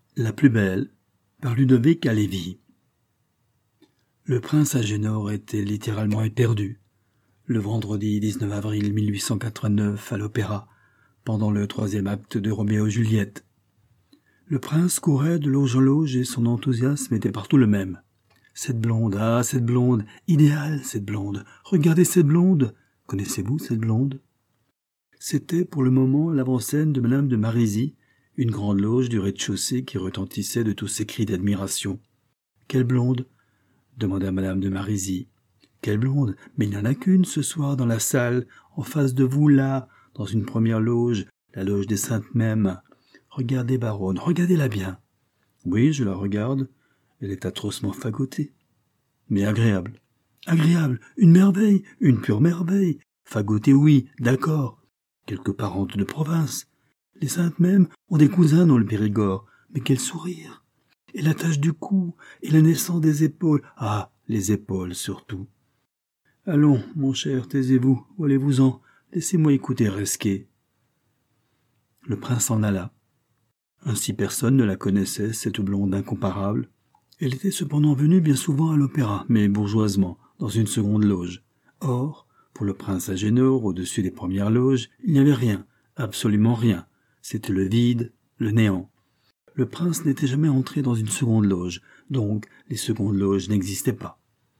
La plus belle, par Ludovic Halévy. Le prince Agénor était littéralement éperdu. Le vendredi 19 avril 1889 à l'opéra, pendant le 3e acte de Roméo et Juliette. Le prince courait de loge en loge et son enthousiasme était partout le même. Cette blonde, ah, cette blonde, idéale cette blonde, regardez cette blonde, connaissez-vous cette blonde? C'était pour le moment l'avant-scène de Madame de Marisy, une grande loge du rez-de-chaussée qui retentissait de tous ces cris d'admiration. « Quelle blonde ?» demanda Madame de Marisy. « Quelle blonde? Mais il n'y en a qu'une ce soir dans la salle, en face de vous, là, dans une première loge, la loge des Saintes Mêmes. Regardez, baronne, regardez-la bien. »« Oui, je la regarde. Elle est atrocement fagotée. »« Mais agréable. »« Agréable, une merveille, une pure merveille. Fagotée, oui, d'accord. Quelques parentes de province. Les Saintes Mêmes ont des cousins dans le Périgord, mais quel sourire! Et la tache du cou, et la naissance des épaules. Ah, les épaules surtout. Allons, mon cher, taisez-vous, ou allez-vous-en, laissez-moi écouter Resquet. Le prince s'en alla. Ainsi personne ne la connaissait, cette blonde incomparable. Elle était cependant venue bien souvent à l'opéra, mais bourgeoisement, dans une seconde loge. Or, pour le prince Agénor, au-dessus des premières loges, il n'y avait rien, absolument rien. C'était le vide, le néant. Le prince n'était jamais entré dans une seconde loge, donc les secondes loges n'existaient pas.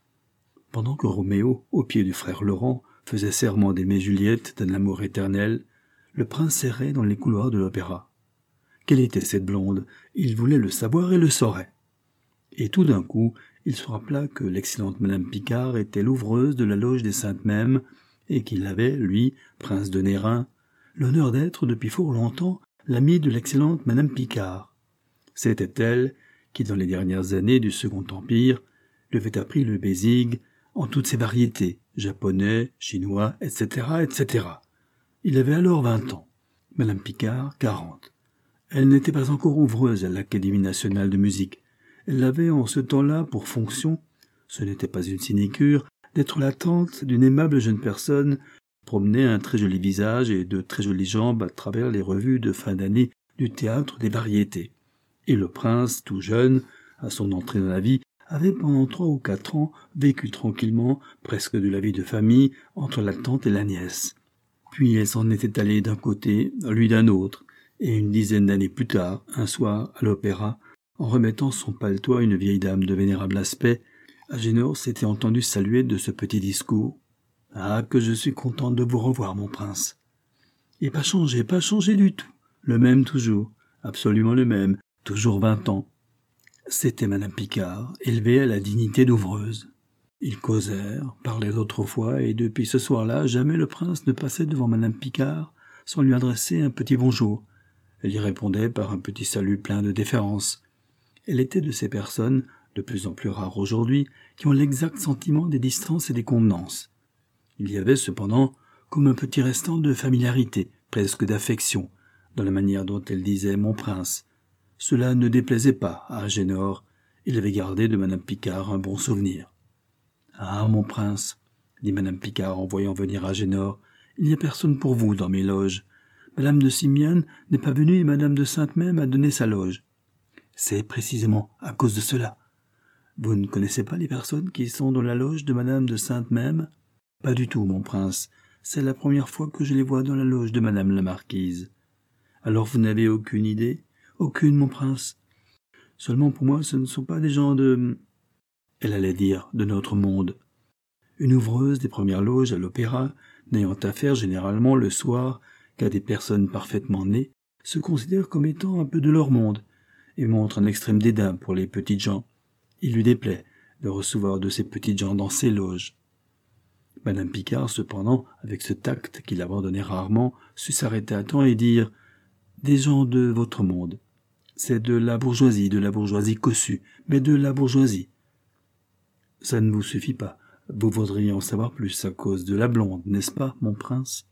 Pendant que Roméo, au pied du frère Laurent, faisait serment d'aimer Juliette d'un amour éternel, le prince errait dans les couloirs de l'opéra. Quelle était cette blonde? Il voulait le savoir et le saurait. Et tout d'un coup, il se rappela que l'excellente Madame Picard était l'ouvreuse de la loge des Saintes Mêmes, et qu'il avait, lui, prince de Nérin, l'honneur d'être depuis fort longtemps l'ami de l'excellente Madame Picard. C'était elle qui, dans les dernières années du Second Empire, lui avait appris le bésigue en toutes ses variétés, japonais, chinois, etc., etc. Il avait alors 20 ans, Madame Picard 40. Elle n'était pas encore ouvreuse à l'Académie nationale de musique. Elle avait en ce temps-là pour fonction, ce n'était pas une sinécure, d'être la tante d'une aimable jeune personne promenait un très joli visage et de très jolies jambes à travers les revues de fin d'année du théâtre des variétés. Et le prince, tout jeune, à son entrée dans la vie, avait pendant 3 ou 4 ans vécu tranquillement, presque de la vie de famille, entre la tante et la nièce. Puis elle s'en était allée d'un côté, lui d'un autre, et une dizaine d'années plus tard, un soir, à l'opéra, en remettant son paletot à une vieille dame de vénérable aspect, Agénor s'était entendu saluer de ce petit discours. « Ah, que je suis contente de vous revoir, mon prince. » Et pas changé du tout. Le même toujours, absolument le même, toujours 20 ans. C'était Madame Picard, élevée à la dignité d'ouvreuse. Ils causèrent, parlaient d'autrefois, et depuis ce soir-là, jamais le prince ne passait devant Madame Picard sans lui adresser un petit bonjour. Elle y répondait par un petit salut plein de déférence. Elle était de ces personnes, de plus en plus rares aujourd'hui, qui ont l'exact sentiment des distances et des convenances. Il y avait cependant comme un petit restant de familiarité, presque d'affection, dans la manière dont elle disait « mon prince ». Cela ne déplaisait pas à Agénor. Il avait gardé de Madame Picard un bon souvenir. « Ah, mon prince, dit Madame Picard en voyant venir Agénor, il n'y a personne pour vous dans mes loges. Madame de Simiane n'est pas venue et Madame de Sainte-Même a donné sa loge. C'est précisément à cause de cela. Vous ne connaissez pas les personnes qui sont dans la loge de Madame de Sainte-Même? Pas du tout, mon prince. C'est la première fois que je les vois dans la loge de Madame la marquise. Alors vous n'avez aucune idée? Aucune, mon prince. Seulement pour moi, ce ne sont pas des gens de... Elle allait dire de notre monde. Une ouvreuse des premières loges à l'opéra, n'ayant affaire généralement le soir qu'à des personnes parfaitement nées, se considère comme étant un peu de leur monde, et montre un extrême dédain pour les petites gens. Il lui déplaît de recevoir de ces petites gens dans ses loges. Madame Picard, cependant, avec ce tact qu'il abandonnait rarement, sut s'arrêter à temps et dire « Des gens de votre monde. C'est de la bourgeoisie cossue, mais de la bourgeoisie. » Ça ne vous suffit pas. Vous voudriez en savoir plus à cause de la blonde, n'est-ce pas, mon prince?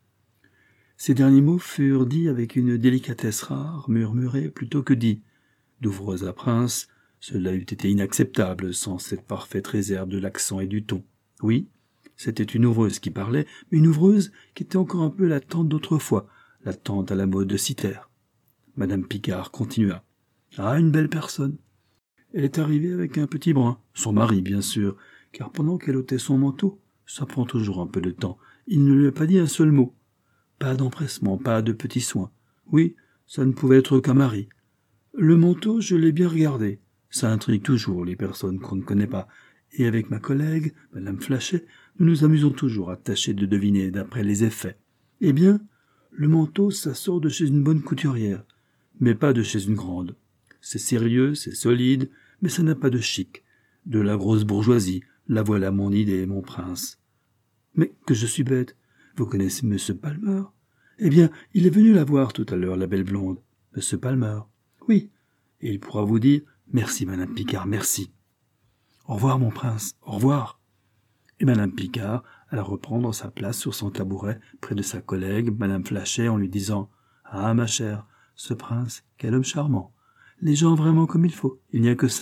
Ces derniers mots furent dits avec une délicatesse rare, murmurés plutôt que dits. D'ouvreuse à prince, cela eût été inacceptable sans cette parfaite réserve de l'accent et du ton. Oui, c'était une ouvreuse qui parlait, mais une ouvreuse qui était encore un peu la tante d'autrefois, la tante à la mode de Cythère. Madame Picard continua. Ah, une belle personne. Elle est arrivée avec un petit brun, son mari bien sûr, car pendant qu'elle ôtait son manteau, ça prend toujours un peu de temps, il ne lui a pas dit un seul mot. Pas d'empressement, pas de petits soins. Oui, ça ne pouvait être qu'un mari. Le manteau, je l'ai bien regardé. Ça intrigue toujours les personnes qu'on ne connaît pas. Et avec ma collègue, Madame Flachet, nous nous amusons toujours à tâcher de deviner d'après les effets. Eh bien, le manteau, ça sort de chez une bonne couturière, mais pas de chez une grande. C'est sérieux, c'est solide, mais ça n'a pas de chic. De la grosse bourgeoisie, la voilà mon idée, mon prince. Mais que je suis bête. Vous connaissez M. Palmer? Eh bien, il est venu la voir tout à l'heure, la belle blonde. M. Palmer. Oui. Et il pourra vous dire « Merci, Madame Picard, merci. » Au revoir, mon prince, au revoir. Et Madame Picard alla reprendre sa place sur son tabouret près de sa collègue, Madame Flachet, en lui disant « Ah, ma chère, ce prince, quel homme charmant. Les gens vraiment comme il faut, il n'y a que ça. »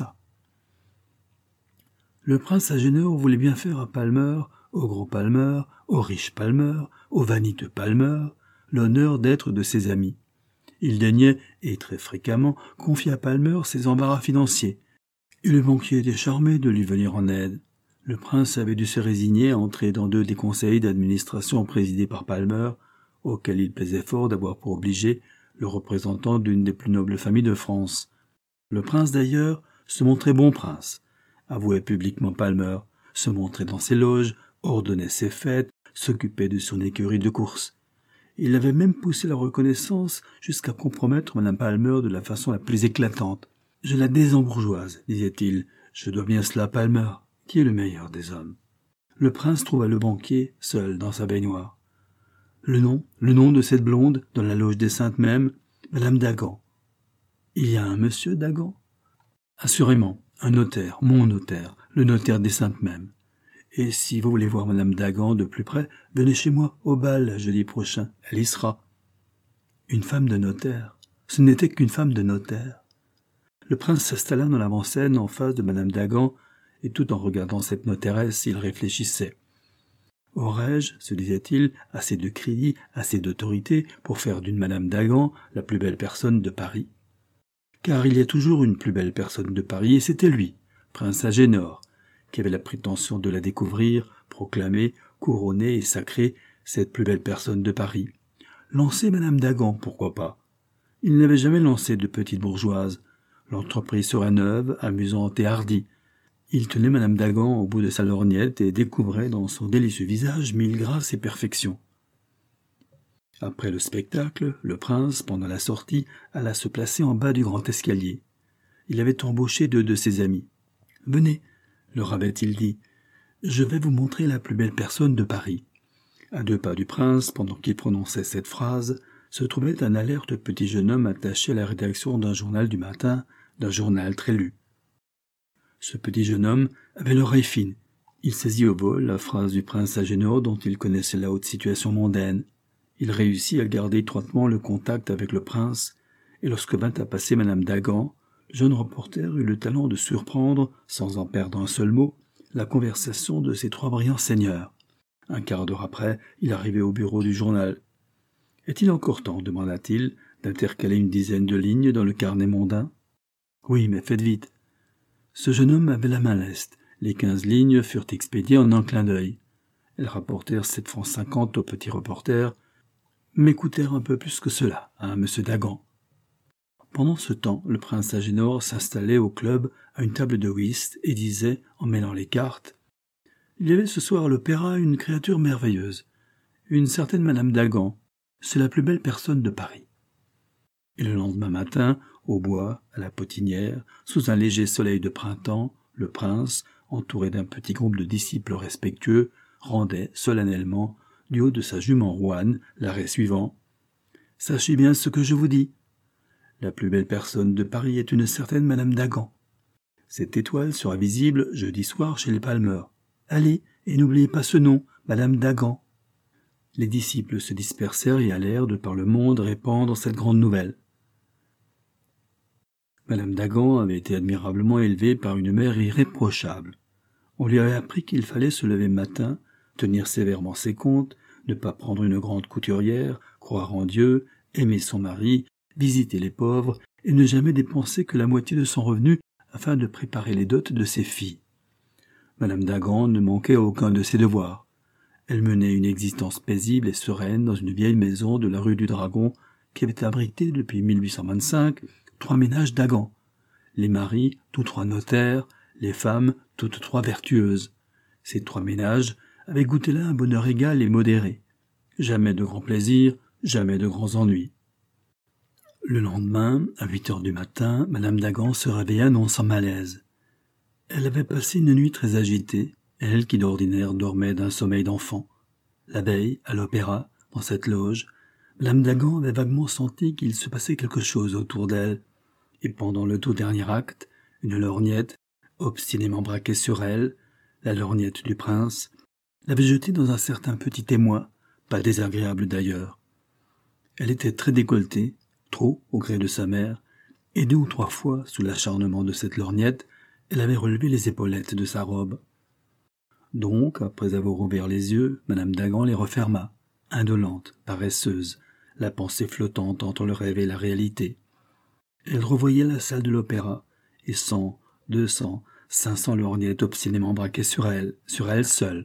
Le prince Agénor voulait bien faire à Palmer, au gros Palmer, au riche Palmer, au vaniteux Palmer, l'honneur d'être de ses amis. Il daignait, et très fréquemment, confier à Palmer ses embarras financiers, et le banquier était charmé de lui venir en aide. Le prince avait dû se résigner à entrer dans 2 des conseils d'administration présidés par Palmer, auxquels il plaisait fort d'avoir pour obligé le représentant d'une des plus nobles familles de France. Le prince, d'ailleurs, se montrait bon prince, avouait publiquement Palmer, se montrait dans ses loges, ordonnait ses fêtes, s'occupait de son écurie de course. Il avait même poussé la reconnaissance jusqu'à compromettre Mme Palmer de la façon la plus éclatante. « Je la désembourgeoise, disait-il. Je dois bien cela à Palmer, qui est le meilleur des hommes. » Le prince trouva le banquier, seul dans sa baignoire. Le nom de cette blonde, dans la loge des Saintes même, Madame Dagan. « Il y a un monsieur Dagan ?»« Assurément, un notaire, mon notaire, le notaire des Saintes même. Et si vous voulez voir Madame Dagan de plus près, venez chez moi, au bal, jeudi prochain, elle y sera. » Une femme de notaire. Ce n'était qu'une femme de notaire. Le prince s'installa dans l'avant-scène en face de Madame Dagan, et tout en regardant cette notairesse, il réfléchissait. Aurais-je, se disait-il, assez de crédit, assez d'autorité pour faire d'une Madame Dagan la plus belle personne de Paris? Car il y a toujours une plus belle personne de Paris, et c'était lui, prince Agénor, qui avait la prétention de la découvrir, proclamer, couronner et sacrer cette plus belle personne de Paris. Lancer Madame Dagan, pourquoi pas? Il n'avait jamais lancé de petite bourgeoise. L'entreprise serait neuve, amusante et hardie. Il tenait Madame Dagan au bout de sa lorgnette et découvrait dans son délicieux visage 1000 grâces et perfections. Après le spectacle, le prince, pendant la sortie, alla se placer en bas du grand escalier. Il avait embauché 2 de ses amis. « Venez, leur avait-il dit, je vais vous montrer la plus belle personne de Paris. » À 2 pas du prince, pendant qu'il prononçait cette phrase, se trouvait un alerte petit jeune homme attaché à la rédaction d'un journal du matin, d'un journal très lu. Ce petit jeune homme avait l'oreille fine. Il saisit au vol la phrase du prince Agénor dont il connaissait la haute situation mondaine. Il réussit à garder étroitement le contact avec le prince, et lorsque vint à passer Madame Dagan, le jeune reporter eut le talent de surprendre, sans en perdre un seul mot, la conversation de ces 3 brillants seigneurs. Un quart d'heure après, il arrivait au bureau du journal. « Est-il encore temps, demanda-t-il, d'intercaler une dizaine de lignes dans le carnet mondain ? »« Oui, mais faites vite. » Ce jeune homme avait la main leste. Les 15 lignes furent expédiées en un clin d'œil. Elles rapportèrent 7,50 francs au petit reporter, mais coûtèrent un peu plus que cela à M. Dagan. Pendant ce temps, le prince Agénor s'installait au club à une table de whist et disait, en mêlant les cartes, « Il y avait ce soir à l'opéra une créature merveilleuse, une certaine Madame Dagan. C'est la plus belle personne de Paris. » Et le lendemain matin, au bois, à la potinière, sous un léger soleil de printemps, le prince, entouré d'un petit groupe de disciples respectueux, rendait solennellement, du haut de sa jument rouane, l'arrêt suivant. « Sachez bien ce que je vous dis. La plus belle personne de Paris est une certaine Madame Dagan. Cette étoile sera visible jeudi soir chez les Palmer. Allez, et n'oubliez pas ce nom, Madame Dagan. » Les disciples se dispersèrent et allèrent de par le monde répandre cette grande nouvelle. Madame Dagan avait été admirablement élevée par une mère irréprochable. On lui avait appris qu'il fallait se lever matin, tenir sévèrement ses comptes, ne pas prendre une grande couturière, croire en Dieu, aimer son mari, visiter les pauvres et ne jamais dépenser que la moitié de son revenu afin de préparer les dots de ses filles. Madame d'Agan ne manquait à aucun de ses devoirs. Elle menait une existence paisible et sereine dans une vieille maison de la rue du Dragon qui avait abrité depuis 1825 3 ménages d'Agan. Les maris, tous 3 notaires, les femmes, toutes 3 vertueuses. Ces 3 ménages avaient goûté là un bonheur égal et modéré. Jamais de grands plaisirs, jamais de grands ennuis. Le lendemain, à 8 heures du matin, Madame d'Agan se réveilla non sans malaise. Elle avait passé une nuit très agitée, elle qui d'ordinaire dormait d'un sommeil d'enfant. La veille, à l'opéra, dans cette loge, Madame d'Agan avait vaguement senti qu'il se passait quelque chose autour d'elle, et pendant le tout dernier acte, une lorgnette, obstinément braquée sur elle, la lorgnette du prince, l'avait jetée dans un certain petit émoi, pas désagréable d'ailleurs. Elle était très décolletée, trop au gré de sa mère, et 2 ou 3 fois, sous l'acharnement de cette lorgnette, elle avait relevé les épaulettes de sa robe. Donc, après avoir ouvert les yeux, Madame d'Agan les referma, indolente, paresseuse, la pensée flottante entre le rêve et la réalité. Elle revoyait la salle de l'opéra, et 100, 200, 500 lorgnettes obstinément braquées sur elle seule.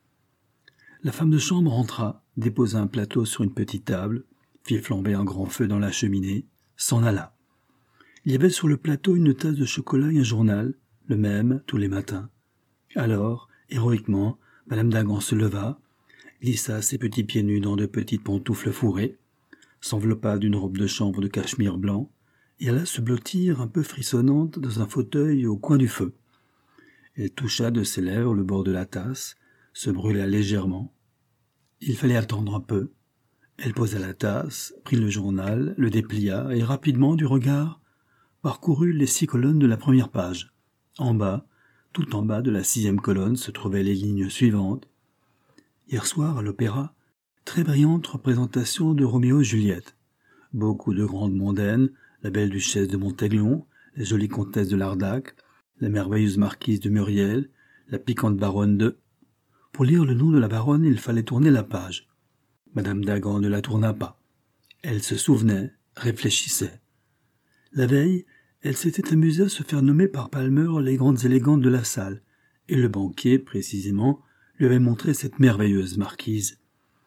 La femme de chambre entra, déposa un plateau sur une petite table, fit flamber un grand feu dans la cheminée, s'en alla. Il y avait sur le plateau une tasse de chocolat et un journal, le même tous les matins. Alors, héroïquement, Madame d'Agan se leva, glissa ses petits pieds nus dans de petites pantoufles fourrées, s'enveloppa d'une robe de chambre de cachemire blanc, et alla se blottir un peu frissonnante dans un fauteuil au coin du feu. Elle toucha de ses lèvres le bord de la tasse, se brûla légèrement. Il fallait attendre un peu. Elle posa la tasse, prit le journal, le déplia, et rapidement, du regard, parcourut les 6 colonnes de la première page. En bas, tout en bas de la 6e colonne se trouvaient les lignes suivantes. Hier soir, à l'opéra, très brillante représentation de Roméo et Juliette. Beaucoup de grandes mondaines, la belle duchesse de Montaiglon, la jolie comtesse de Lardac, la merveilleuse marquise de Muriel, la piquante baronne de... Pour lire le nom de la baronne, il fallait tourner la page. Madame d'Agan ne la tourna pas. Elle se souvenait, réfléchissait. La veille, elle s'était amusée à se faire nommer par Palmer les grandes élégantes de la salle, et le banquier, précisément, lui avait montré cette merveilleuse marquise.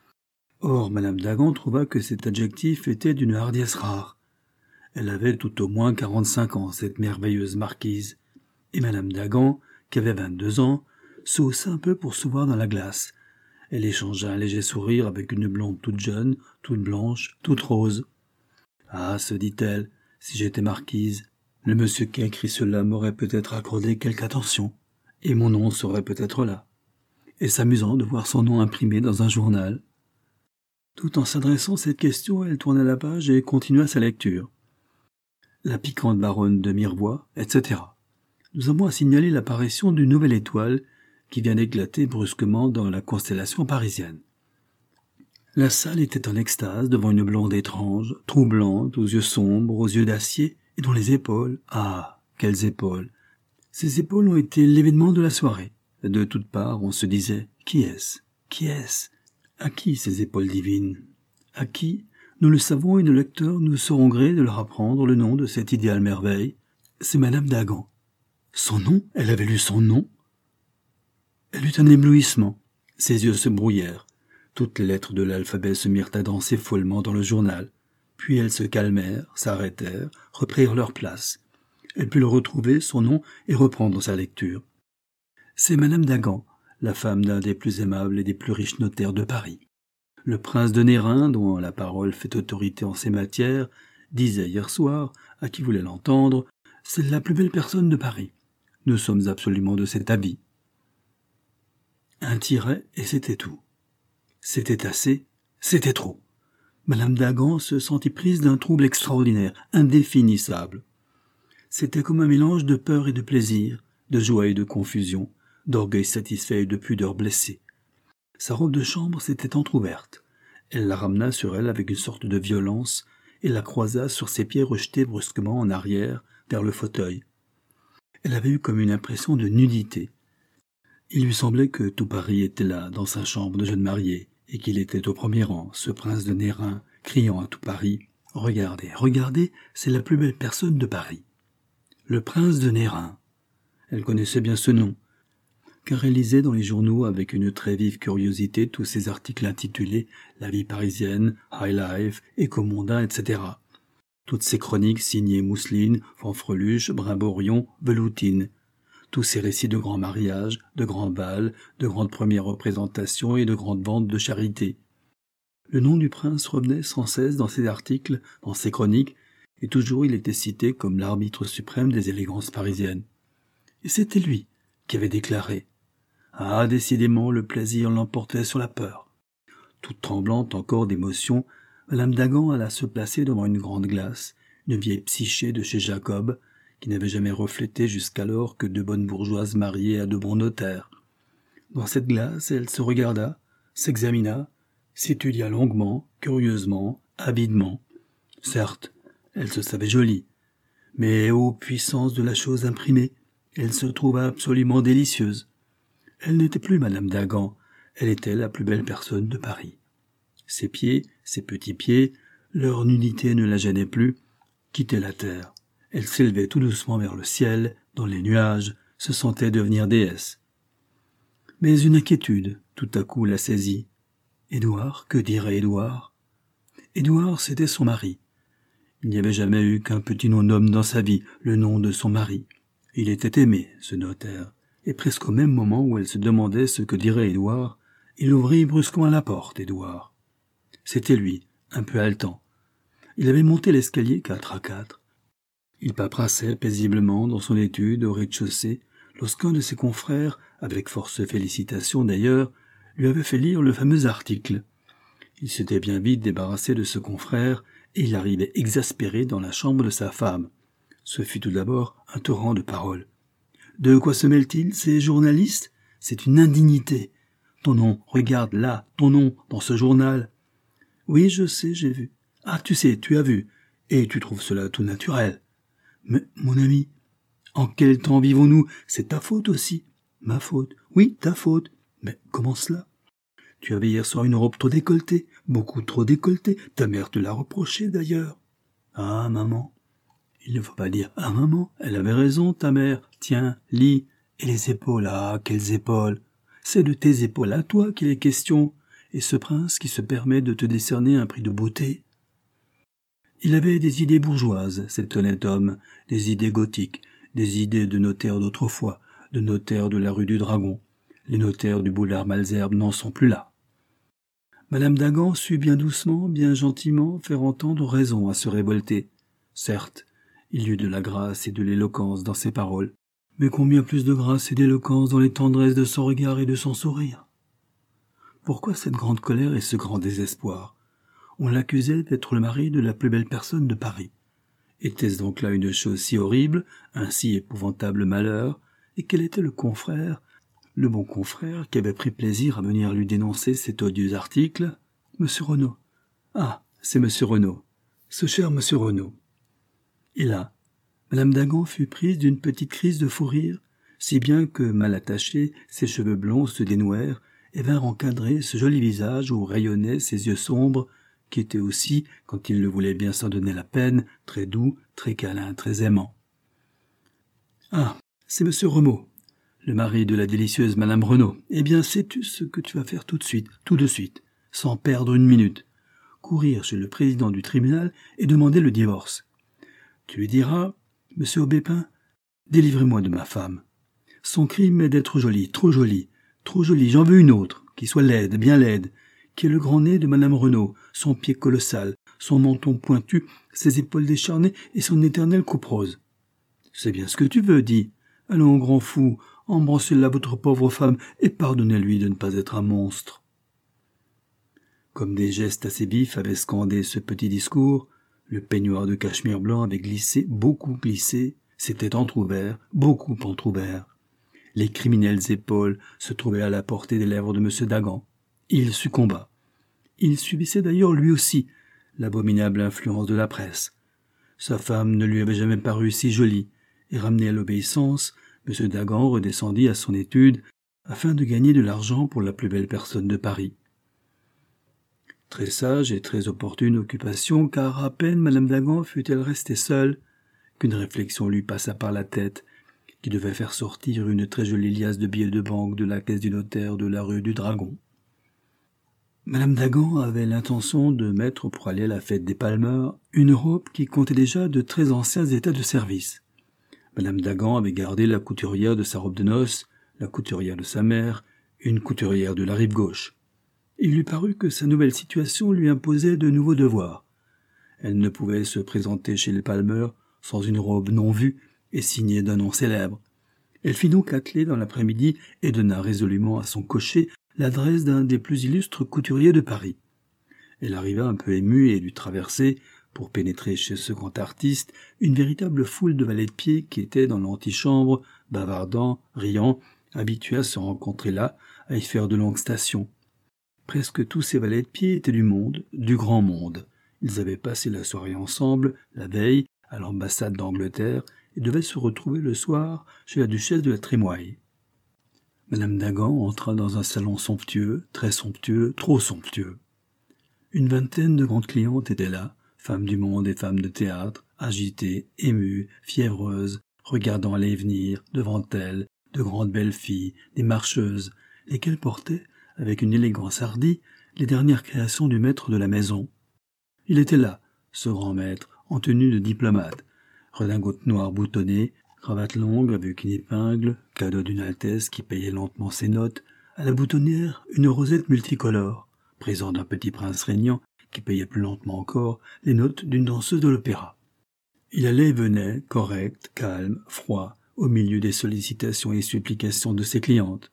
Or, Madame d'Agan trouva que cet adjectif était d'une hardiesse rare. Elle avait tout au moins 45 ans, cette merveilleuse marquise, et Madame d'Agan, qui avait 22 ans, se haussa un peu pour se voir dans la glace. Elle échangea un léger sourire avec une blonde toute jeune, toute blanche, toute rose. « Ah, se dit-elle, si j'étais marquise, le monsieur qui a écrit cela m'aurait peut-être accordé quelque attention, et mon nom serait peut-être là. Est-ce amusant de voir son nom imprimé dans un journal ?» Tout en s'adressant cette question, elle tourna la page et continua sa lecture. La piquante baronne de Mirevoix, etc. Nous avons à signaler l'apparition d'une nouvelle étoile qui vient d'éclater brusquement dans la constellation parisienne. La salle était en extase devant une blonde étrange, troublante, aux yeux sombres, aux yeux d'acier, et dont les épaules, ah, quelles épaules! Ces épaules ont été l'événement de la soirée. De toutes parts, on se disait, qui est-ce? Qui est-ce? À qui ces épaules divines? À qui? Nous le savons et nos lecteurs nous seront gré de leur apprendre le nom de cette idéale merveille. C'est Madame d'Agan. Son nom? Elle avait lu son nom? Elle eut un éblouissement. Ses yeux se brouillèrent. Toutes les lettres de l'alphabet se mirent à danser follement dans le journal. Puis elles se calmèrent, s'arrêtèrent, reprirent leur place. Elle put le retrouver, son nom, et reprendre sa lecture. C'est Madame d'Agan, la femme d'un des plus aimables et des plus riches notaires de Paris. Le prince de Nérin, dont la parole fait autorité en ces matières, disait hier soir, à qui voulait l'entendre, « C'est la plus belle personne de Paris. Nous sommes absolument de cet avis. » Un tiret, et c'était tout. C'était assez, c'était trop. Madame d'Agan se sentit prise d'un trouble extraordinaire, indéfinissable. C'était comme un mélange de peur et de plaisir, de joie et de confusion, d'orgueil satisfait et de pudeur blessée. Sa robe de chambre s'était entr'ouverte. Elle la ramena sur elle avec une sorte de violence et la croisa sur ses pieds rejetés brusquement en arrière vers le fauteuil. Elle avait eu comme une impression de nudité. Il lui semblait que tout Paris était là, dans sa chambre de jeune mariée, et qu'il était au premier rang, ce prince de Nérin, criant à tout Paris Regardez, regardez, c'est la plus belle personne de Paris. Le prince de Nérin. Elle connaissait bien ce nom, car elle lisait dans les journaux avec une très vive curiosité tous ces articles intitulés « La vie parisienne »,« High Life »,« Écomondain », etc. Toutes ces chroniques signées Mousseline, Fanfreluche, Brimborion, Veloutine. Tous ces récits de grands mariages, de grands bals, de grandes premières représentations et de grandes ventes de charité. Le nom du prince revenait sans cesse dans ces articles, dans ces chroniques, et toujours il était cité comme l'arbitre suprême des élégances parisiennes. Et c'était lui qui avait déclaré « Ah, décidément, le plaisir l'emportait sur la peur ». Toute tremblante encore d'émotion, Madame Dagan alla se placer devant une grande glace, une vieille Psyché de chez Jacob, qui n'avait jamais reflété jusqu'alors que de bonnes bourgeoises mariées à de bons notaires. Dans cette glace, elle se regarda, s'examina, s'étudia longuement, curieusement, avidement. Certes, elle se savait jolie, mais ô puissance de la chose imprimée, elle se trouva absolument délicieuse. Elle n'était plus Madame Dagan, elle était la plus belle personne de Paris. Ses pieds, ses petits pieds, leur nudité ne la gênait plus, quittaient la terre. Elle s'élevait tout doucement vers le ciel, dans les nuages, se sentait devenir déesse. Mais une inquiétude, tout à coup, la saisit. Édouard, que dirait Édouard? Édouard, c'était son mari. Il n'y avait jamais eu qu'un petit nom d'homme dans sa vie, le nom de son mari. Il était aimé, ce notaire, et presque au même moment où elle se demandait ce que dirait Édouard, il ouvrit brusquement la porte, Édouard. C'était lui, un peu haletant. Il avait monté l'escalier 4 à 4. Il paperassait paisiblement dans son étude au rez-de-chaussée lorsqu'un de ses confrères, avec force félicitation d'ailleurs, lui avait fait lire le fameux article. Il s'était bien vite débarrassé de ce confrère et il arrivait exaspéré dans la chambre de sa femme. Ce fut tout d'abord un torrent de paroles. « De quoi se mêlent-ils, ces journalistes? C'est une indignité. Ton nom, regarde là, ton nom, dans ce journal. »« Oui, je sais, j'ai vu. »« Ah, tu sais, tu as vu. Et tu trouves cela tout naturel. »« Mais, mon ami, en quel temps vivons-nous? C'est ta faute aussi. »« Ma faute. Oui, ta faute. Mais comment cela? Tu avais hier soir une robe trop décolletée, beaucoup trop décolletée. Ta mère te l'a reproché d'ailleurs. »« Ah, maman. » Il ne faut pas dire « Ah, maman, elle avait raison, ta mère. Tiens, lis. Et les épaules, ah, quelles épaules. C'est de tes épaules à toi qu'il est question. Et ce prince qui se permet de te décerner un prix de beauté. » Il avait des idées bourgeoises, cet honnête homme, des idées gothiques, des idées de notaire d'autrefois, de notaire de la rue du Dragon. Les notaires du boulevard Malesherbes n'en sont plus là. Madame Dagan sut bien doucement, bien gentiment faire entendre raison à se révolter. Certes, il y eut de la grâce et de l'éloquence dans ses paroles, mais combien plus de grâce et d'éloquence dans les tendresses de son regard et de son sourire. Pourquoi cette grande colère et ce grand désespoir? On l'accusait d'être le mari de la plus belle personne de Paris. Était-ce donc là une chose si horrible, un si épouvantable malheur, et quel était le confrère, le bon confrère qui avait pris plaisir à venir lui dénoncer cet odieux article? Monsieur Renaud. Ah, c'est Monsieur Renaud, ce cher Monsieur Renaud. Et là, Madame Dagan fut prise d'une petite crise de fou rire, si bien que, mal attachés, ses cheveux blonds se dénouèrent et vinrent encadrer ce joli visage où rayonnaient ses yeux sombres, qui étaient aussi, quand il le voulait bien s'en donner la peine, très doux, très câlins, très aimants. Ah, c'est Monsieur Renaud, le mari de la délicieuse Madame Renaud. Eh bien, sais-tu ce que tu vas faire tout de suite, sans perdre une minute? Courir chez le président du tribunal et demander le divorce. Tu lui diras, Monsieur Aubépin, délivrez-moi de ma femme. Son crime est d'être jolie, trop jolie, j'en veux une autre, qui soit laide, bien laide, qui ait le grand nez de Madame Renaud, son pied colossal, son menton pointu, ses épaules décharnées et son éternelle coupe rose. C'est bien ce que tu veux, dis. Allons, grand fou, embrassez-la votre pauvre femme et pardonnez-lui de ne pas être un monstre. Comme des gestes assez vifs avaient scandé ce petit discours, le peignoir de cachemire blanc avait glissé, beaucoup glissé, s'était entrouvert, beaucoup entrouvert. Les criminelles épaules se trouvaient à la portée des lèvres de M. Dagan. Il succomba. Il subissait d'ailleurs lui aussi l'abominable influence de la presse. Sa femme ne lui avait jamais paru si jolie, et ramené à l'obéissance, M. Dagan redescendit à son étude afin de gagner de l'argent pour la plus belle personne de Paris. Très sage et très opportune occupation, car à peine Madame Dagan fut-elle restée seule, qu'une réflexion lui passa par la tête, qui devait faire sortir une très jolie liasse de billets de banque de la caisse du notaire de la rue du Dragon. Madame Dagan avait l'intention de mettre pour aller à la fête des Palmer une robe qui comptait déjà de très anciens états de service. Madame Dagan avait gardé la couturière de sa robe de noces, la couturière de sa mère, une couturière de la rive gauche. Il lui parut que sa nouvelle situation lui imposait de nouveaux devoirs. Elle ne pouvait se présenter chez les Palmer sans une robe non vue et signée d'un nom célèbre. Elle fit donc atteler dans l'après-midi et donna résolument à son cocher l'adresse d'un des plus illustres couturiers de Paris. Elle arriva un peu émue et dut traverser, pour pénétrer chez ce grand artiste, une véritable foule de valets de pied qui étaient dans l'antichambre, bavardant, riant, habitués à se rencontrer là, à y faire de longues stations. Presque tous ces valets de pied étaient du monde, du grand monde. Ils avaient passé la soirée ensemble, la veille, à l'ambassade d'Angleterre, et devaient se retrouver le soir chez la duchesse de la Trémoille. Madame Dagan entra dans un salon somptueux, très somptueux, trop somptueux. Une vingtaine de grandes clientes étaient là, femmes du monde et femmes de théâtre, agitées, émues, fiévreuses, regardant aller et venir, devant elles, de grandes belles filles, des marcheuses, lesquelles portaient, avec une élégance hardie, les dernières créations du maître de la maison. Il était là, ce grand maître, en tenue de diplomate, redingote noire boutonnée, cravate longue avec une épingle, cadeau d'une altesse qui payait lentement ses notes, à la boutonnière une rosette multicolore, présent d'un petit prince régnant qui payait plus lentement encore les notes d'une danseuse de l'opéra. Il allait et venait, correct, calme, froid, au milieu des sollicitations et supplications de ses clientes.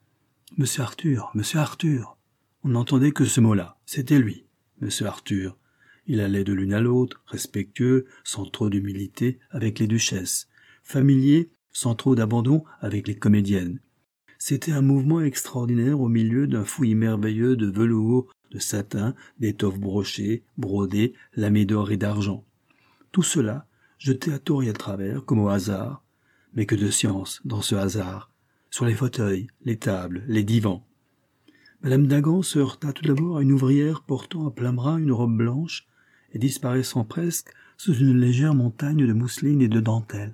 « Monsieur Arthur, Monsieur Arthur !» On n'entendait que ce mot-là, c'était lui, Monsieur Arthur. Il allait de l'une à l'autre, respectueux, sans trop d'humilité, avec les duchesses, familier, sans trop d'abandon, avec les comédiennes. C'était un mouvement extraordinaire au milieu d'un fouillis merveilleux de velours, de satin, d'étoffes brochées, brodées, lamées d'or et d'argent. Tout cela, jeté à tort et à travers, comme au hasard, mais que de science dans ce hasard, sur les fauteuils, les tables, les divans. Madame Dagan se heurta tout d'abord à une ouvrière portant à plein bras une robe blanche et disparaissant presque sous une légère montagne de mousseline et de dentelle.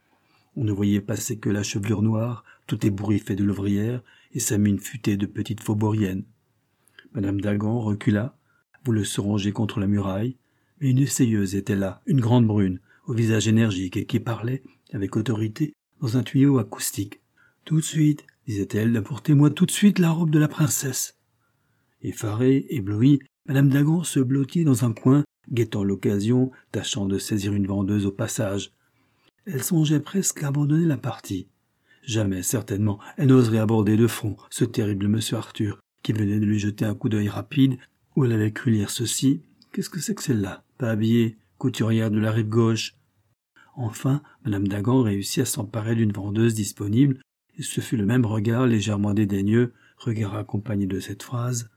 On ne voyait passer que la chevelure noire, tout ébouriffée de l'ouvrière, et sa mine futée de petite faubourienne. Madame Dagan recula, voulut se ranger contre la muraille, mais une essayeuse était là, une grande brune, au visage énergique et qui parlait, avec autorité, dans un tuyau acoustique. « Tout de suite, disait-elle, apportez-moi tout de suite la robe de la princesse. » Effarée, éblouie, Madame Dagan se blottit dans un coin, guettant l'occasion, tâchant de saisir une vendeuse au passage. Elle songeait presque à abandonner la partie. Jamais, certainement, elle n'oserait aborder de front ce terrible monsieur Arthur, qui venait de lui jeter un coup d'œil rapide, où elle avait cru lire ceci. Qu'est-ce que c'est que celle-là? Pas habillée, couturière de la rive gauche. Enfin, Madame Dagan réussit à s'emparer d'une vendeuse disponible, et ce fut le même regard légèrement dédaigneux, regard accompagné de cette phrase.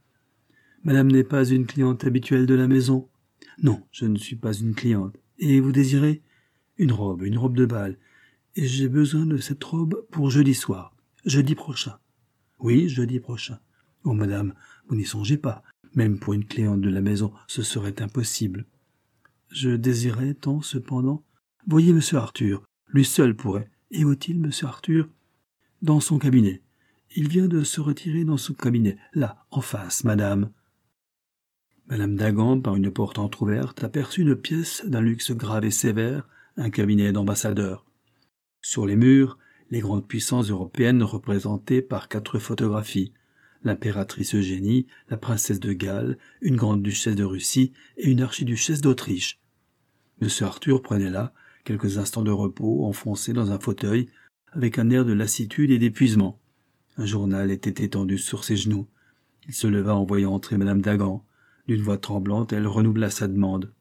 « Madame n'est pas une cliente habituelle de la maison. »« Non, je ne suis pas une cliente. Et vous désirez ?»« une robe de bal. Et j'ai besoin de cette robe pour jeudi soir, jeudi prochain. »« Oui, jeudi prochain. »« Oh, madame, vous n'y songez pas. Même pour une cliente de la maison, ce serait impossible. »« Je désirais tant, cependant. Voyez monsieur Arthur, lui seul pourrait. Et où est-il, monsieur Arthur ? » ?»« Dans son cabinet. Il vient de se retirer dans son cabinet, là, en face, madame. » Madame Dagan, par une porte entr'ouverte, aperçut une pièce d'un luxe grave et sévère, un cabinet d'ambassadeur. Sur les murs, les grandes puissances européennes représentées par 4 photographies, l'impératrice Eugénie, la princesse de Galles, une grande duchesse de Russie et une archiduchesse d'Autriche. M. Arthur prenait là quelques instants de repos, enfoncé dans un fauteuil, avec un air de lassitude et d'épuisement. Un journal était étendu sur ses genoux. Il se leva en voyant entrer Madame Dagan. D'une voix tremblante, elle renouvela sa demande.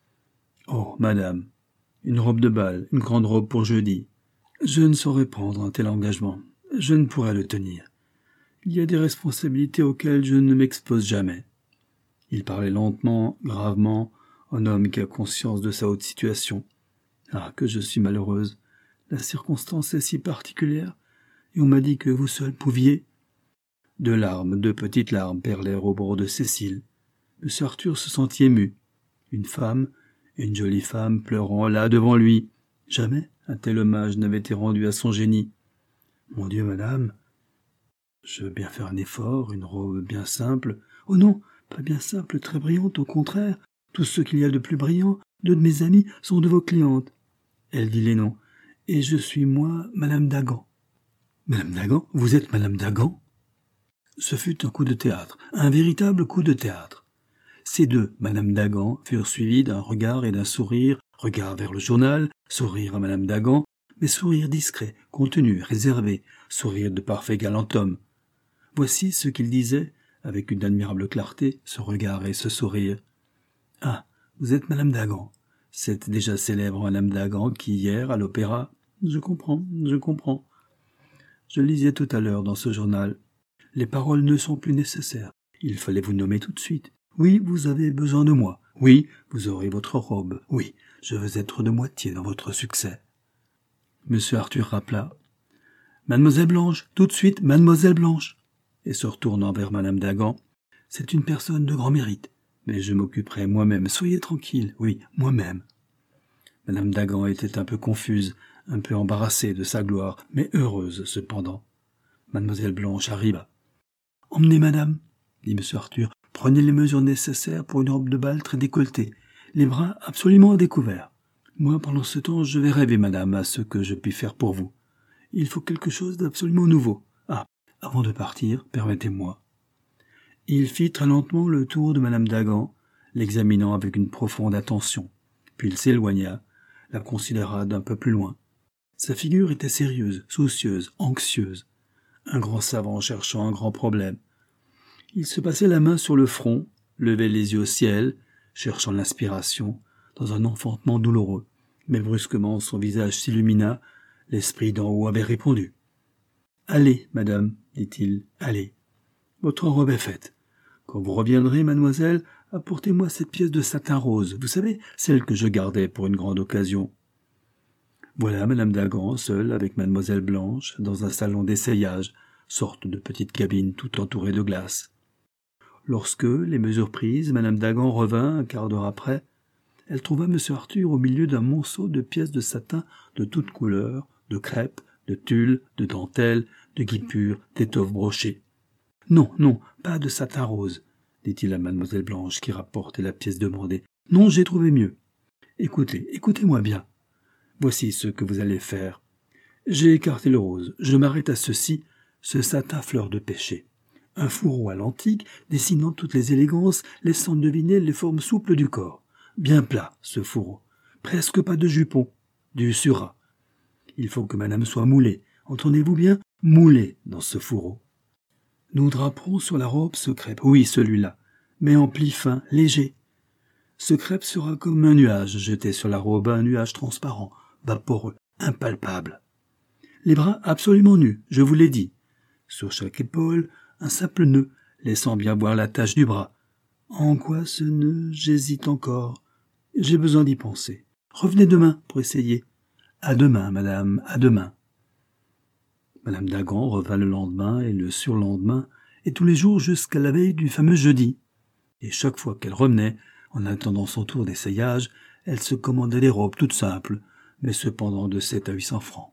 « Oh, madame, une robe de bal, une grande robe pour jeudi. Je ne saurais prendre un tel engagement. Je ne pourrais le tenir. Il y a des responsabilités auxquelles je ne m'expose jamais. » Il parlait lentement, gravement, en homme qui a conscience de sa haute situation. « Ah, que je suis malheureuse. La circonstance est si particulière, et on m'a dit que vous seul pouviez. » 2 larmes, 2 petites larmes perlèrent au bord de ses cils. M. Arthur se sentit ému. Une femme, une jolie femme, pleurant là devant lui. Jamais un tel hommage n'avait été rendu à son génie. « Mon Dieu, madame, je veux bien faire un effort, une robe bien simple. »« Oh non, pas bien simple, très brillante, au contraire. Tout ce qu'il y a de plus brillant, 2 de mes amies sont de vos clientes. » Elle dit les noms. « Et je suis moi, Madame Dagan. »« Madame Dagan ? Vous êtes Madame Dagan ?» Ce fut un coup de théâtre, un véritable coup de théâtre. Ces 2, Madame Dagan, furent suivis d'un regard et d'un sourire, regard vers le journal, sourire à Madame Dagan, mais sourire discret, contenu, réservé, sourire de parfait galant homme. Voici ce qu'il disait, avec une admirable clarté, ce regard et ce sourire. « Ah, vous êtes Madame Dagan, cette déjà célèbre Madame Dagan qui, hier, à l'opéra... » Je comprends. Je lisais tout à l'heure dans ce journal. Les paroles ne sont plus nécessaires. Il fallait vous nommer tout de suite. Oui, vous avez besoin de moi. Oui, vous aurez votre robe. Oui, je veux être de moitié dans votre succès. Monsieur Arthur rappela. « Mademoiselle Blanche, tout de suite, Mademoiselle Blanche !» Et se retournant vers Madame Dagan. « C'est une personne de grand mérite, mais je m'occuperai moi-même. Soyez tranquille, oui, moi-même. » Madame Dagan était un peu confuse, un peu embarrassée de sa gloire, mais heureuse cependant. Mademoiselle Blanche arriva. « Emmenez madame, » dit M. Arthur. « Prenez les mesures nécessaires pour une robe de bal très décolletée, les bras absolument à découvert. Moi, pendant ce temps, je vais rêver, madame, à ce que je puis faire pour vous. Il faut quelque chose d'absolument nouveau. Ah, avant de partir, permettez-moi. » Il fit très lentement le tour de madame Dagan, l'examinant avec une profonde attention. Puis il s'éloigna, la considéra d'un peu plus loin. Sa figure était sérieuse, soucieuse, anxieuse. Un grand savant cherchant un grand problème. Il se passait la main sur le front, levait les yeux au ciel, cherchant l'inspiration, dans un enfantement douloureux. Mais brusquement son visage s'illumina, l'esprit d'en haut avait répondu. « Allez, madame, dit-il, allez. Votre robe est faite. Quand vous reviendrez, mademoiselle, apportez-moi cette pièce de satin rose, vous savez, celle que je gardais pour une grande occasion. » Voilà madame Dagan, seule avec mademoiselle Blanche, dans un salon d'essayage, sorte de petite cabine tout entourée de glace. Lorsque, les mesures prises, madame Dagan revint un quart d'heure après, elle trouva M. Arthur au milieu d'un monceau de pièces de satin de toutes couleurs, de crêpe, de tulle, de dentelle, de guipure, d'étoffes brochées. « Non, pas de satin rose, » dit-il à mademoiselle Blanche qui rapportait la pièce demandée. « Non, j'ai trouvé mieux. Écoutez-moi bien. Voici ce que vous allez faire. J'ai écarté le rose, je m'arrête à ceci, ce satin fleur de pêcher. Un fourreau à l'antique, dessinant toutes les élégances, laissant deviner les formes souples du corps. Bien plat, ce fourreau. Presque pas de jupon, du surat. Il faut que madame soit moulée, entendez-vous bien, moulée dans ce fourreau. Nous draperons sur la robe ce crêpe, oui, celui-là, mais en pli fin, léger. Ce crêpe sera comme un nuage jeté sur la robe, un nuage transparent, vaporeux, impalpable. Les bras absolument nus, je vous l'ai dit. Sur chaque épaule, un simple nœud, laissant bien voir la tache du bras. En quoi ce nœud? J'hésite encore. J'ai besoin d'y penser. Revenez demain pour essayer. À demain, madame, à demain. Madame Dagan revint le lendemain et le surlendemain, et tous les jours jusqu'à la veille du fameux jeudi. Et chaque fois qu'elle revenait, en attendant son tour d'essayage, elle se commandait des robes toutes simples, mais cependant de 700 à 800 francs.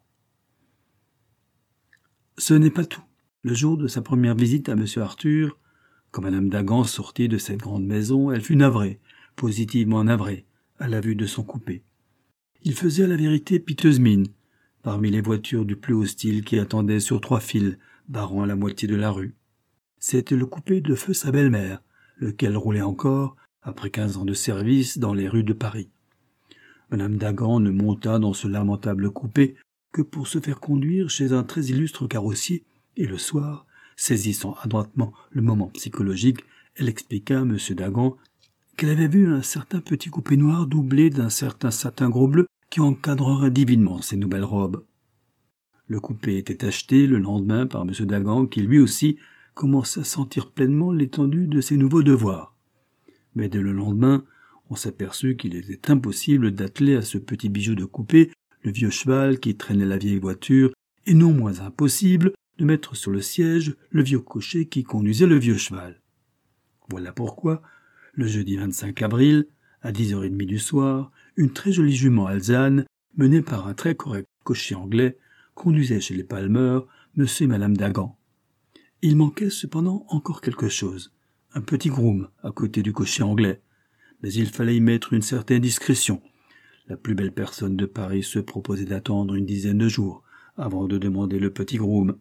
Ce n'est pas tout. Le jour de sa première visite à M. Arthur, quand Madame Dagan sortit de cette grande maison, elle fut navrée, positivement navrée, à la vue de son coupé. Il faisait à la vérité piteuse mine, parmi les voitures du plus haut style qui attendaient sur 3 files, barrant à la moitié de la rue. C'était le coupé de feu sa belle-mère, lequel roulait encore, après 15 ans de service, dans les rues de Paris. Madame Dagan ne monta dans ce lamentable coupé que pour se faire conduire chez un très illustre carrossier, et le soir, saisissant adroitement le moment psychologique, elle expliqua à M. Dagan qu'elle avait vu un certain petit coupé noir doublé d'un certain satin gros bleu qui encadrerait divinement ses nouvelles robes. Le coupé était acheté le lendemain par M. Dagan qui, lui aussi, commençait à sentir pleinement l'étendue de ses nouveaux devoirs. Mais dès le lendemain, on s'aperçut qu'il était impossible d'atteler à ce petit bijou de coupé le vieux cheval qui traînait la vieille voiture, et non moins impossible de mettre sur le siège le vieux cocher qui conduisait le vieux cheval. Voilà pourquoi, Le jeudi 25 avril, à 10h30 du soir, une très jolie jument alezane, menée par un très correct cocher anglais, conduisait chez les Palmer monsieur et madame Dagan. Il manquait cependant encore quelque chose, un petit groom à côté du cocher anglais, mais il fallait y mettre une certaine discrétion. La plus belle personne de Paris se proposait d'attendre une dizaine de jours avant de demander le petit groom.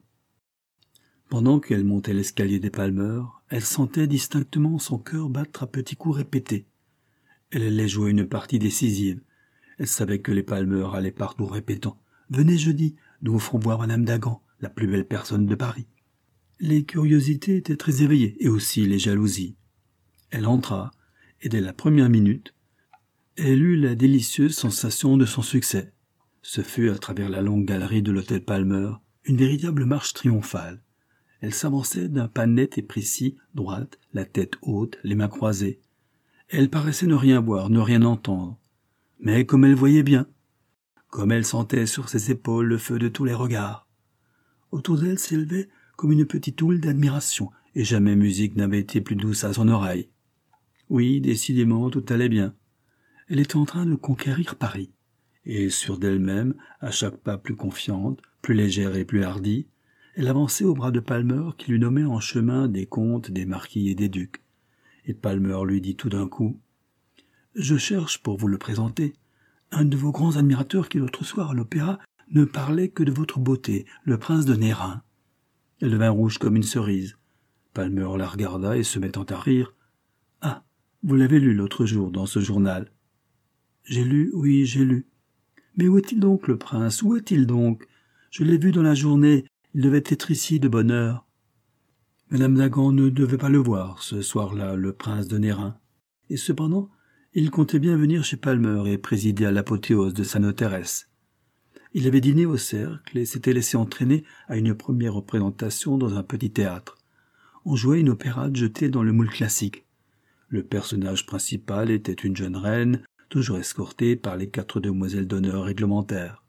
Pendant qu'elle montait l'escalier des Palmer, elle sentait distinctement son cœur battre à petits coups répétés. Elle allait jouer une partie décisive. Elle savait que les Palmer allaient partout répétant « Venez jeudi, nous vous ferons voir madame Dagan, la plus belle personne de Paris ». Les curiosités étaient très éveillées et aussi les jalousies. Elle entra, et dès la première minute, elle eut la délicieuse sensation de son succès. Ce fut, à travers la longue galerie de l'hôtel Palmer, une véritable marche triomphale. Elle s'avançait d'un pas net et précis, droite, la tête haute, les mains croisées. Elle paraissait ne rien voir, ne rien entendre. Mais comme elle voyait bien, comme elle sentait sur ses épaules le feu de tous les regards. Autour d'elle s'élevait comme une petite houle d'admiration, et jamais musique n'avait été plus douce à son oreille. Oui, décidément, tout allait bien. Elle était en train de conquérir Paris, et sûre d'elle-même, à chaque pas plus confiante, plus légère et plus hardie, elle avançait au bras de Palmer qui lui nommait en chemin des comtes, des marquis et des ducs. Et Palmer lui dit tout d'un coup « Je cherche, pour vous le présenter, un de vos grands admirateurs qui l'autre soir à l'opéra ne parlait que de votre beauté, le prince de Nérin. » Elle devint rouge comme une cerise. Palmer la regarda et se mettant à rire « Ah, vous l'avez lu l'autre jour dans ce journal. »« J'ai lu, oui, j'ai lu. Mais où est-il donc, le prince? Où est-il donc? Je l'ai vu dans la journée. Il devait être ici de bonne heure. » Madame Dagan ne devait pas le voir, ce soir-là, le prince de Nérin. Et cependant, il comptait bien venir chez Palmer et présider à l'apothéose de sa notæresse. Il avait dîné au cercle et s'était laissé entraîner à une première représentation dans un petit théâtre. On jouait une opérette jetée dans le moule classique. Le personnage principal était une jeune reine, toujours escortée par les 4 demoiselles d'honneur réglementaires.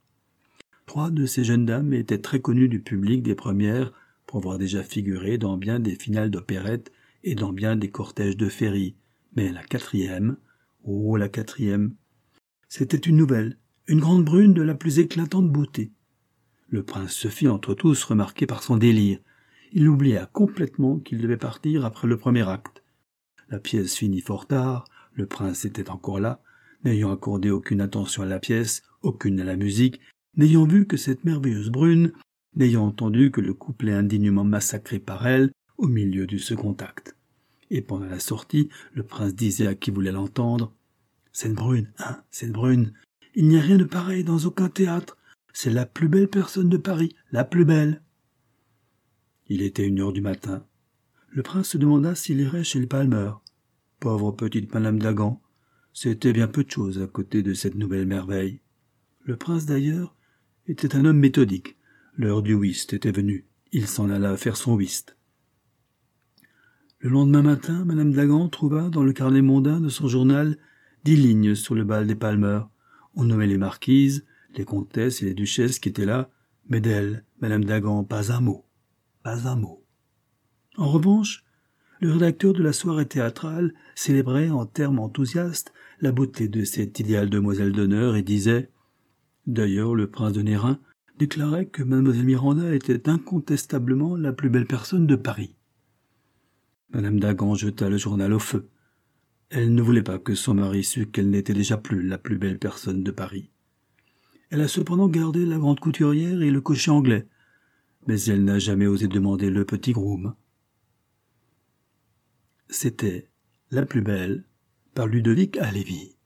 3 de ces jeunes dames étaient très connues du public des premières pour avoir déjà figuré dans bien des finales d'opérette et dans bien des cortèges de féerie. Mais la 4e, oh la 4e, c'était une nouvelle, une grande brune de la plus éclatante beauté. Le prince se fit entre tous remarquer par son délire. Il oublia complètement qu'il devait partir après le premier acte. La pièce finit fort tard, le prince était encore là, n'ayant accordé aucune attention à la pièce, aucune à la musique, n'ayant vu que cette merveilleuse brune, n'ayant entendu que le couplet indignement massacré par elle au milieu du second acte. Et pendant la sortie, le prince disait à qui voulait l'entendre « Cette brune, hein, cette brune, il n'y a rien de pareil dans aucun théâtre, c'est la plus belle personne de Paris, la plus belle. » Il était 1h du matin. Le prince se demanda s'il irait chez les Palmer. Pauvre petite madame Dagan, c'était bien peu de choses à côté de cette nouvelle merveille. Le prince, d'ailleurs, était un homme méthodique. L'heure du whist était venue. Il s'en alla faire son whist. Le lendemain matin, madame Dagan trouva dans le carnet mondain de son journal 10 lignes sur le bal des Palmer. On nommait les marquises, les comtesses et les duchesses qui étaient là, mais d'elle, madame Dagan, pas un mot. Pas un mot. En revanche, le rédacteur de la soirée théâtrale célébrait en termes enthousiastes la beauté de cette idéale demoiselle d'honneur et disait « D'ailleurs, le prince de Nérin déclarait que mademoiselle Miranda était incontestablement la plus belle personne de Paris. » Madame Dagan jeta le journal au feu. Elle ne voulait pas que son mari sût qu'elle n'était déjà plus la plus belle personne de Paris. Elle a cependant gardé la grande couturière et le cocher anglais, mais elle n'a jamais osé demander le petit groom. C'était La plus belle par Ludovic Halévy.